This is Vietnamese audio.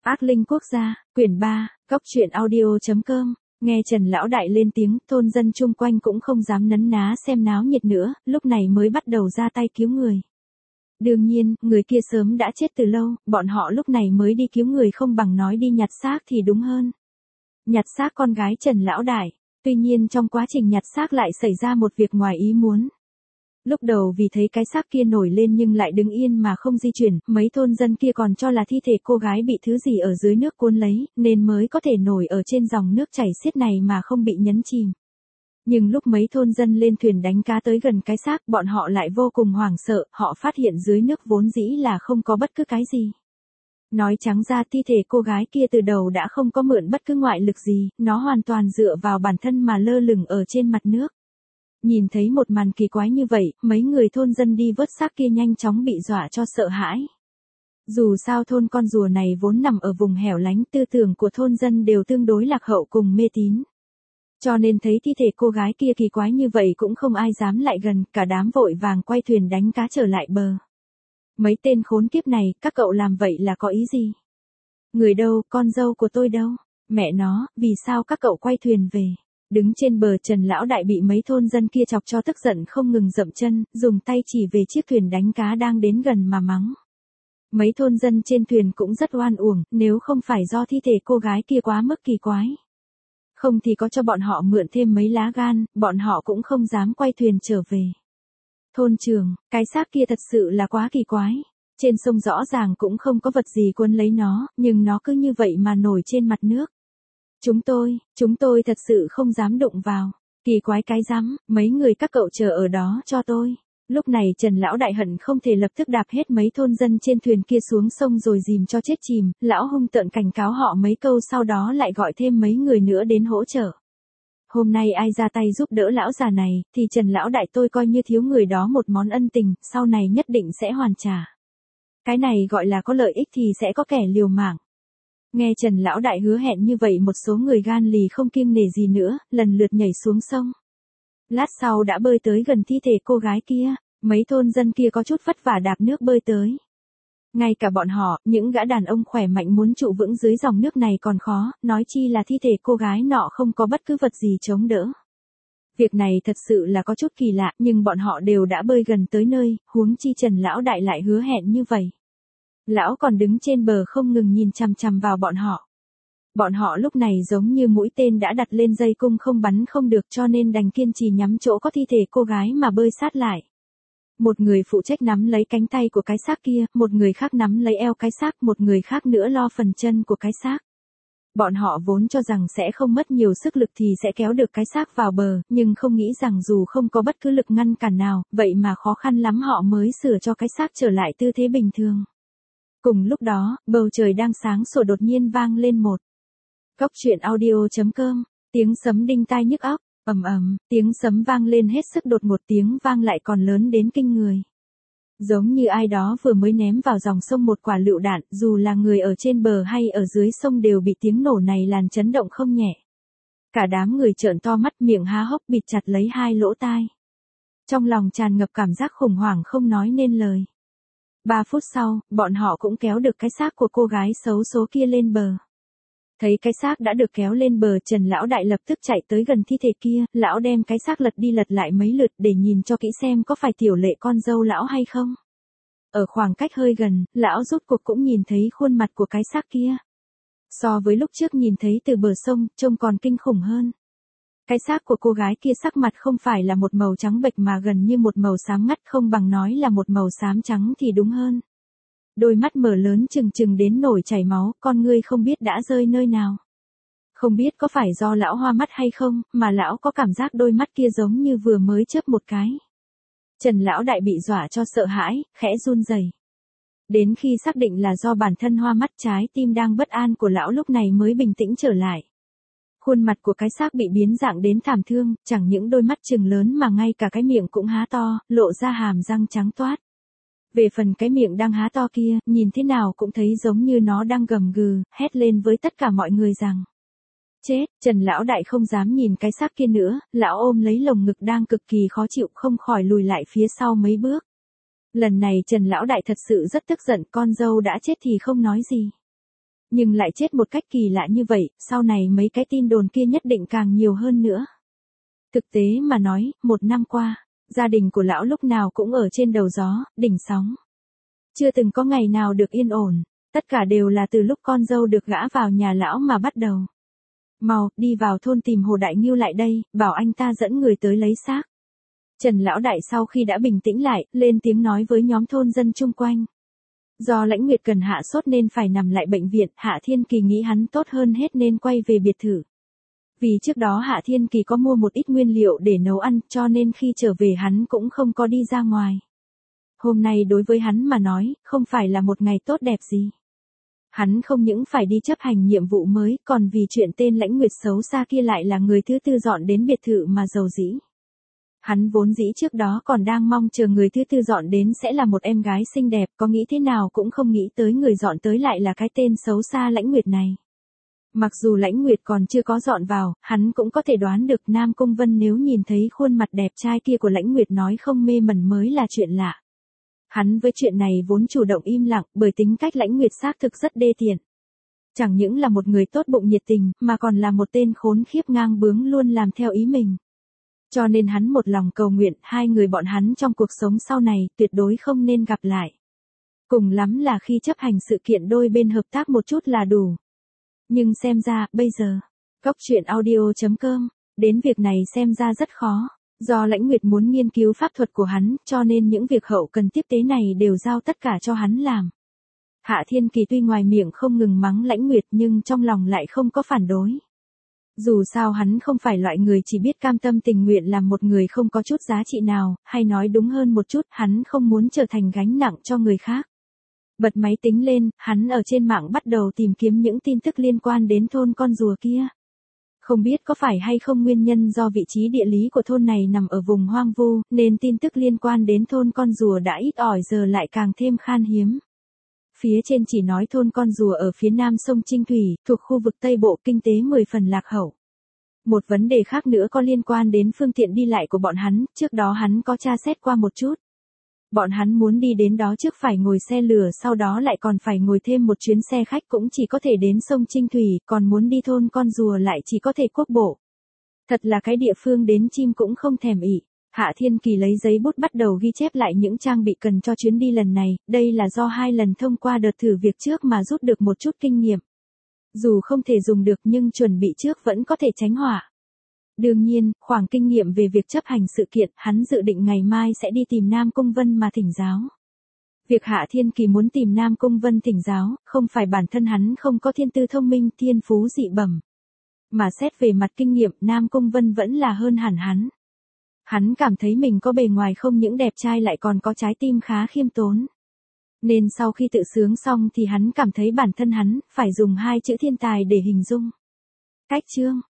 Ác linh quốc gia, quyển 3, Cốc truyện audio.com, nghe Trần Lão Đại lên tiếng, thôn dân chung quanh cũng không dám nấn ná xem náo nhiệt nữa, lúc này mới bắt đầu ra tay cứu người. Đương nhiên, người kia sớm đã chết từ lâu, bọn họ lúc này mới đi cứu người không bằng nói đi nhặt xác thì đúng hơn. Nhặt xác con gái Trần Lão Đại, tuy nhiên trong quá trình nhặt xác lại xảy ra một việc ngoài ý muốn. Lúc đầu vì thấy cái xác kia nổi lên nhưng lại đứng yên mà không di chuyển, mấy thôn dân kia còn cho là thi thể cô gái bị thứ gì ở dưới nước cuốn lấy, nên mới có thể nổi ở trên dòng nước chảy xiết này mà không bị nhấn chìm. Nhưng lúc mấy thôn dân lên thuyền đánh cá tới gần cái xác, bọn họ lại vô cùng hoảng sợ, họ phát hiện dưới nước vốn dĩ là không có bất cứ cái gì. Nói trắng ra thi thể cô gái kia từ đầu đã không có mượn bất cứ ngoại lực gì, nó hoàn toàn dựa vào bản thân mà lơ lửng ở trên mặt nước. Nhìn thấy một màn kỳ quái như vậy, mấy người thôn dân đi vớt xác kia nhanh chóng bị dọa cho sợ hãi. Dù sao thôn con rùa này vốn nằm ở vùng hẻo lánh, tư tưởng của thôn dân đều tương đối lạc hậu cùng mê tín. Cho nên thấy thi thể cô gái kia kỳ quái như vậy cũng không ai dám lại gần, cả đám vội vàng quay thuyền đánh cá trở lại bờ. Mấy tên khốn kiếp này, các cậu làm vậy là có ý gì? Người đâu, con dâu của tôi đâu? Mẹ nó, vì sao các cậu quay thuyền về? Đứng trên bờ Trần Lão Đại bị mấy thôn dân kia chọc cho tức giận không ngừng dậm chân, dùng tay chỉ về chiếc thuyền đánh cá đang đến gần mà mắng. Mấy thôn dân trên thuyền cũng rất oan uổng, nếu không phải do thi thể cô gái kia quá mức kỳ quái. Không thì có cho bọn họ mượn thêm mấy lá gan, bọn họ cũng không dám quay thuyền trở về. Thôn trưởng, cái xác kia thật sự là quá kỳ quái. Trên sông rõ ràng cũng không có vật gì cuốn lấy nó, nhưng nó cứ như vậy mà nổi trên mặt nước. Chúng tôi thật sự không dám đụng vào. Kỳ quái cái rắm, mấy người các cậu chờ ở đó cho tôi. Lúc này Trần Lão Đại hận không thể lập tức đạp hết mấy thôn dân trên thuyền kia xuống sông rồi dìm cho chết chìm, lão hung tợn cảnh cáo họ mấy câu sau đó lại gọi thêm mấy người nữa đến hỗ trợ. Hôm nay ai ra tay giúp đỡ lão già này, thì Trần Lão Đại tôi coi như thiếu người đó một món ân tình, sau này nhất định sẽ hoàn trả. Cái này gọi là có lợi ích thì sẽ có kẻ liều mạng. Nghe Trần Lão Đại hứa hẹn như vậy một số người gan lì không kiêng nể gì nữa, lần lượt nhảy xuống sông. Lát sau đã bơi tới gần thi thể cô gái kia, mấy thôn dân kia có chút vất vả đạp nước bơi tới. Ngay cả bọn họ, những gã đàn ông khỏe mạnh muốn trụ vững dưới dòng nước này còn khó, nói chi là thi thể cô gái nọ không có bất cứ vật gì chống đỡ. Việc này thật sự là có chút kỳ lạ, nhưng bọn họ đều đã bơi gần tới nơi, huống chi Trần Lão Đại lại hứa hẹn như vậy. Lão còn đứng trên bờ không ngừng nhìn chằm chằm vào bọn họ. Bọn họ lúc này giống như mũi tên đã đặt lên dây cung không bắn không được cho nên đành kiên trì nhắm chỗ có thi thể cô gái mà bơi sát lại. Một người phụ trách nắm lấy cánh tay của cái xác kia, một người khác nắm lấy eo cái xác, một người khác nữa lo phần chân của cái xác. Bọn họ vốn cho rằng sẽ không mất nhiều sức lực thì sẽ kéo được cái xác vào bờ, nhưng không nghĩ rằng dù không có bất cứ lực ngăn cản nào, vậy mà khó khăn lắm họ mới sửa cho cái xác trở lại tư thế bình thường. Cùng lúc đó, bầu trời đang sáng sủa đột nhiên vang lên một Cốc truyện audio.com, tiếng sấm đinh tai nhức óc, ầm ầm, tiếng sấm vang lên hết sức đột ngột, tiếng vang lại còn lớn đến kinh người. Giống như ai đó vừa mới ném vào dòng sông một quả lựu đạn, dù là người ở trên bờ hay ở dưới sông đều bị tiếng nổ này làm chấn động không nhẹ. Cả đám người trợn to mắt miệng há hốc bịt chặt lấy hai lỗ tai. Trong lòng tràn ngập cảm giác khủng hoảng không nói nên lời. 3 phút sau, bọn họ cũng kéo được cái xác của cô gái xấu số kia lên bờ. Thấy cái xác đã được kéo lên bờ, Trần Lão Đại lập tức chạy tới gần thi thể kia, lão đem cái xác lật đi lật lại mấy lượt để nhìn cho kỹ xem có phải tiểu lệ con dâu lão hay không. Ở khoảng cách hơi gần, lão rốt cuộc cũng nhìn thấy khuôn mặt của cái xác kia. So với lúc trước nhìn thấy từ bờ sông, trông còn kinh khủng hơn. Cái xác của cô gái kia sắc mặt không phải là một màu trắng bệch mà gần như một màu xám ngắt, không bằng nói là một màu xám trắng thì đúng hơn. Đôi mắt mở lớn trừng trừng đến nổi chảy máu, con ngươi không biết đã rơi nơi nào. Không biết có phải do lão hoa mắt hay không, mà lão có cảm giác đôi mắt kia giống như vừa mới chớp một cái. Trần Lão Đại bị dọa cho sợ hãi, khẽ run rẩy. Đến khi xác định là do bản thân hoa mắt, trái tim đang bất an của lão lúc này mới bình tĩnh trở lại. Khuôn mặt của cái xác bị biến dạng đến thảm thương, chẳng những đôi mắt trừng lớn mà ngay cả cái miệng cũng há to, lộ ra hàm răng trắng toát. Về phần cái miệng đang há to kia, nhìn thế nào cũng thấy giống như nó đang gầm gừ, hét lên với tất cả mọi người rằng: chết. Trần Lão Đại không dám nhìn cái xác kia nữa, lão ôm lấy lồng ngực đang cực kỳ khó chịu không khỏi lùi lại phía sau mấy bước. Lần này Trần Lão Đại thật sự rất tức giận, con dâu đã chết thì không nói gì. Nhưng lại chết một cách kỳ lạ như vậy, sau này mấy cái tin đồn kia nhất định càng nhiều hơn nữa. Thực tế mà nói, 1 năm qua, gia đình của lão lúc nào cũng ở trên đầu gió, đỉnh sóng. Chưa từng có ngày nào được yên ổn, tất cả đều là từ lúc con dâu được gã vào nhà lão mà bắt đầu. Mau, đi vào thôn tìm Hồ Đại Ngưu lại đây, bảo anh ta dẫn người tới lấy xác. Trần Lão Đại sau khi đã bình tĩnh lại, lên tiếng nói với nhóm thôn dân chung quanh. Do Lãnh Nguyệt cần hạ sốt nên phải nằm lại bệnh viện, Hạ Thiên Kỳ nghĩ hắn tốt hơn hết nên quay về biệt thự. Vì trước đó Hạ Thiên Kỳ có mua một ít nguyên liệu để nấu ăn, cho nên khi trở về hắn cũng không có đi ra ngoài. Hôm nay đối với hắn mà nói, không phải là một ngày tốt đẹp gì. Hắn không những phải đi chấp hành nhiệm vụ mới, còn vì chuyện tên Lãnh Nguyệt xấu xa kia lại là người thứ tư dọn đến biệt thự mà giàu dĩ. Hắn vốn dĩ trước đó còn đang mong chờ người thứ tư dọn đến sẽ là một em gái xinh đẹp, có nghĩ thế nào cũng không nghĩ tới người dọn tới lại là cái tên xấu xa Lãnh Nguyệt này. Mặc dù Lãnh Nguyệt còn chưa có dọn vào, hắn cũng có thể đoán được Nam Cung Vân nếu nhìn thấy khuôn mặt đẹp trai kia của Lãnh Nguyệt nói không mê mẩn mới là chuyện lạ. Hắn với chuyện này vốn chủ động im lặng, bởi tính cách Lãnh Nguyệt xác thực rất đê tiện. Chẳng những là một người tốt bụng nhiệt tình, mà còn là một tên khốn khiếp ngang bướng luôn làm theo ý mình. Cho nên hắn một lòng cầu nguyện hai người bọn hắn trong cuộc sống sau này tuyệt đối không nên gặp lại. Cùng lắm là khi chấp hành sự kiện đôi bên hợp tác một chút là đủ. Nhưng xem ra, bây giờ, Cóc Truyện Audio.com, đến việc này xem ra rất khó. Do Lãnh Nguyệt muốn nghiên cứu pháp thuật của hắn, cho nên những việc hậu cần tiếp tế này đều giao tất cả cho hắn làm. Hạ Thiên Kỳ tuy ngoài miệng không ngừng mắng Lãnh Nguyệt nhưng trong lòng lại không có phản đối. Dù sao hắn không phải loại người chỉ biết cam tâm tình nguyện làm một người không có chút giá trị nào, hay nói đúng hơn một chút, hắn không muốn trở thành gánh nặng cho người khác. Bật máy tính lên, hắn ở trên mạng bắt đầu tìm kiếm những tin tức liên quan đến thôn con rùa kia. Không biết có phải hay không nguyên nhân do vị trí địa lý của thôn này nằm ở vùng hoang vu, nên tin tức liên quan đến thôn con rùa đã ít ỏi giờ lại càng thêm khan hiếm. Phía trên chỉ nói thôn con rùa ở phía nam sông Trinh Thủy, thuộc khu vực Tây Bộ, kinh tế 10 phần lạc hậu. Một vấn đề khác nữa có liên quan đến phương tiện đi lại của bọn hắn, trước đó hắn có tra xét qua một chút. Bọn hắn muốn đi đến đó trước phải ngồi xe lửa, sau đó lại còn phải ngồi thêm một chuyến xe khách cũng chỉ có thể đến sông Trinh Thủy, còn muốn đi thôn con rùa lại chỉ có thể quốc bộ. Thật là cái địa phương đến chim cũng không thèm ỉ. Hạ Thiên Kỳ lấy giấy bút bắt đầu ghi chép lại những trang bị cần cho chuyến đi lần này, đây là do 2 lần thông qua đợt thử việc trước mà rút được một chút kinh nghiệm. Dù không thể dùng được nhưng chuẩn bị trước vẫn có thể tránh họa. Đương nhiên, khoảng kinh nghiệm về việc chấp hành sự kiện, hắn dự định ngày mai sẽ đi tìm Nam Cung Vân mà thỉnh giáo. Việc Hạ Thiên Kỳ muốn tìm Nam Cung Vân thỉnh giáo, không phải bản thân hắn không có thiên tư thông minh, thiên phú dị bẩm. Mà xét về mặt kinh nghiệm, Nam Cung Vân vẫn là hơn hẳn hắn. Hắn cảm thấy mình có bề ngoài không những đẹp trai lại còn có trái tim khá khiêm tốn. Nên sau khi tự sướng xong thì hắn cảm thấy bản thân hắn phải dùng 2 chữ thiên tài để hình dung. Cách chương